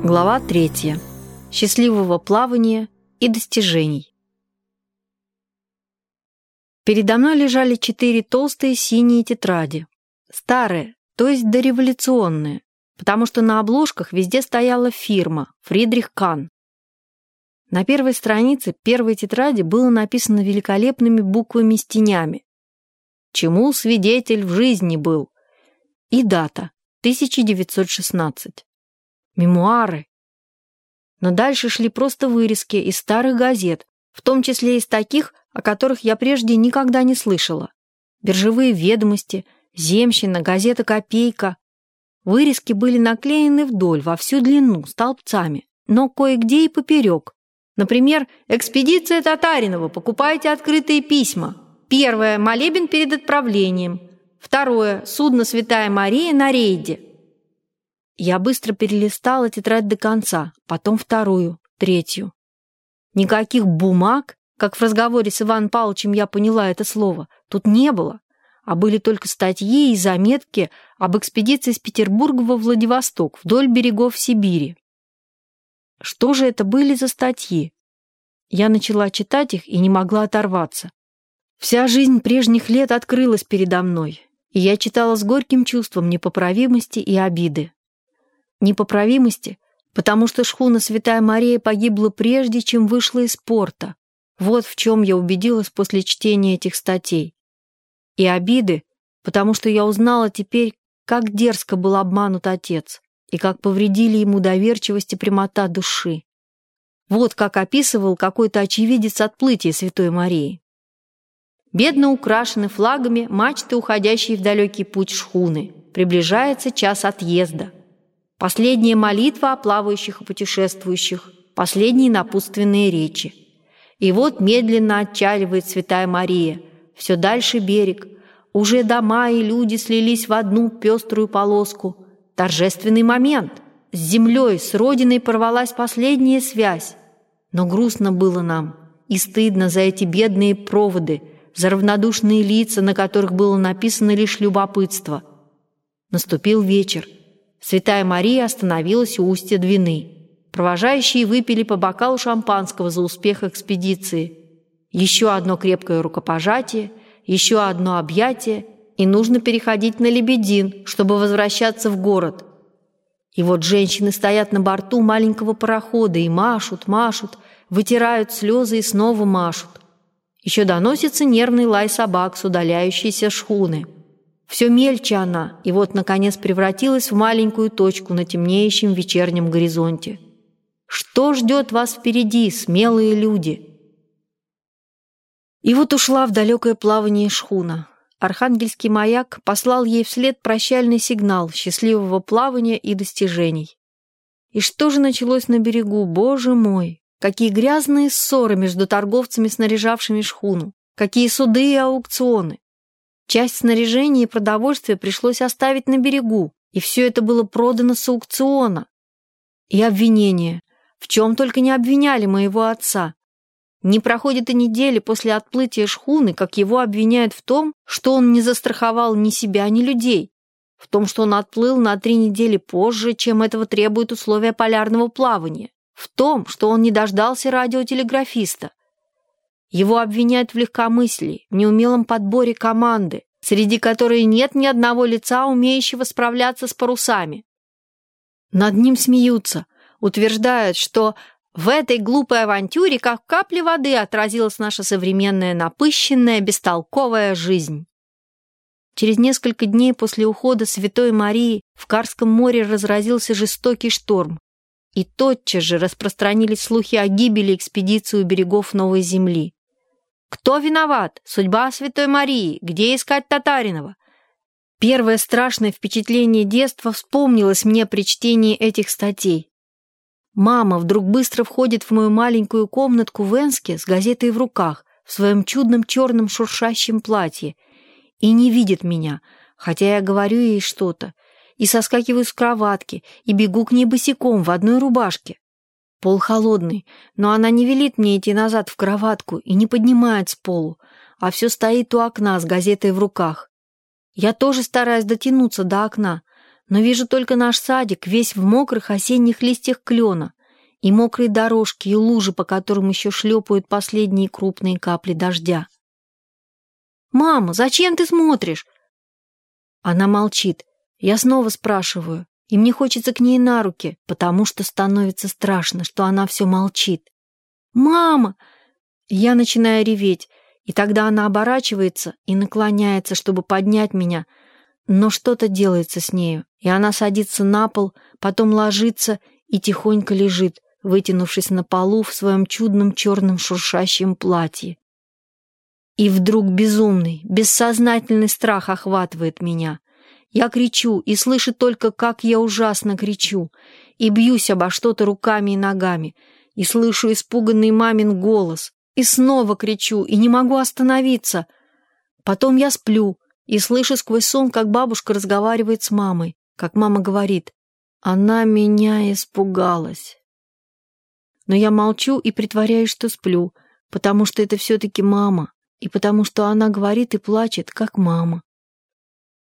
Глава 3. Счастливого плавания и достижений. Передо мной лежали 4 толстые синие тетради. Старые, то есть дореволюционные, потому что на обложках везде стояла фирма «Фридрих Кан». На первой странице первой тетради было написано великолепными буквами с тенями: «Чему свидетель в жизни был?» и дата 1916. Мемуары. Но дальше шли просто вырезки из старых газет, в том числе из таких, о которых я прежде никогда не слышала. Биржевые ведомости, Земщина, газета «Копейка». Вырезки были наклеены вдоль, во всю длину, столбцами, но кое-где и поперек. Например, «Экспедиция Татаринова. Покупайте открытые письма». Первое. Молебен перед отправлением. Второе. Судно «Святая Мария» на рейде. Я быстро перелистала тетрадь до конца, потом вторую, третью. Никаких бумаг, как в разговоре с Иваном Павловичем я поняла это слово, тут не было, а были только статьи и заметки об экспедиции из Петербурга во Владивосток вдоль берегов Сибири. Что же это были за статьи? Я начала читать их и не могла оторваться. Вся жизнь прежних лет открылась передо мной, и я читала с горьким чувством непоправимости и обиды. Непоправимости, потому что шхуна «Святая Мария» погибла прежде, чем вышла из порта. Вот в чем я убедилась после чтения этих статей. И обиды, потому что я узнала теперь, как дерзко был обманут отец, и как повредили ему доверчивость и прямота души. Вот как описывал какой-то очевидец отплытия Святой Марии. Бедно украшены флагами мачты, уходящие в далекий путь шхуны. Приближается час отъезда. Последняя молитва о плавающих и путешествующих, последние напутственные речи. И вот медленно отчаливает Святая Мария, все дальше берег. Уже дома и люди слились в одну пеструю полоску. Торжественный момент. С землей, с родиной порвалась последняя связь. Но грустно было нам и стыдно за эти бедные проводы, за равнодушные лица, на которых было написано лишь любопытство. Наступил вечер. Святая Мария остановилась у устья Двины. Провожающие выпили по бокалу шампанского за успех экспедиции. Еще одно крепкое рукопожатие, еще одно объятие, и нужно переходить на Лебедин, чтобы возвращаться в город. И вот женщины стоят на борту маленького парохода и машут, машут, вытирают слезы и снова машут. Еще доносится нервный лай собак с удаляющейся шхуны. Все мельче она, и вот, наконец, превратилась в маленькую точку на темнеющем вечернем горизонте. Что ждет вас впереди, смелые люди? И вот ушла в далекое плавание шхуна. Архангельский маяк послал ей вслед прощальный сигнал счастливого плавания и достижений. И что же началось на берегу, Боже мой? Какие грязные ссоры между торговцами, снаряжавшими шхуну, какие суды и аукционы. Часть снаряжения и продовольствия пришлось оставить на берегу, и все это было продано с аукциона. И обвинения. В чем только не обвиняли моего отца. Не проходит и недели после отплытия шхуны, как его обвиняют в том, что он не застраховал ни себя, ни людей, в том, что он отплыл на 3 недели позже, чем этого требуют условия полярного плавания, в том, что он не дождался радиотелеграфиста. Его обвиняют в легкомыслии, в неумелом подборе команды, среди которой нет ни одного лица, умеющего справляться с парусами. Над ним смеются, утверждают, что в этой глупой авантюре, как капли воды, отразилась наша современная напыщенная, бестолковая жизнь. Через несколько дней после ухода Святой Марии в Карском море разразился жестокий шторм, и тотчас же распространились слухи о гибели экспедиции у берегов Новой Земли. Кто виноват? Судьба Святой Марии? Где искать Татаринова? Первое страшное впечатление детства вспомнилось мне при чтении этих статей. Мама вдруг быстро входит в мою маленькую комнатку в Энске с газетой в руках, в своем чудном черном шуршащем платье, и не видит меня, хотя я говорю ей что-то, и соскакиваю с кроватки, и бегу к ней босиком в одной рубашке. Пол холодный, но она не велит мне идти назад в кроватку и не поднимает с полу, а все стоит у окна с газетой в руках. Я тоже стараюсь дотянуться до окна, но вижу только наш садик, весь в мокрых осенних листьях клена, и мокрые дорожки, и лужи, по которым еще шлепают последние крупные капли дождя. «Мама, зачем ты смотришь?» Она молчит. Я снова спрашиваю, и мне хочется к ней на руки, потому что становится страшно, что она все молчит. «Мама!» Я начинаю реветь, и тогда она оборачивается и наклоняется, чтобы поднять меня, но что-то делается с нею, и она садится на пол, потом ложится и тихонько лежит, вытянувшись на полу в своем чудном черном шуршащем платье. И вдруг безумный, бессознательный страх охватывает меня. Я кричу и слышу только, как я ужасно кричу, и бьюсь обо что-то руками и ногами, и слышу испуганный мамин голос, и снова кричу, и не могу остановиться. Потом я сплю и слышу сквозь сон, как бабушка разговаривает с мамой, как мама говорит: «Она меня испугалась». Но я молчу и притворяюсь, что сплю, потому что это все-таки мама, и потому что она говорит и плачет, как мама.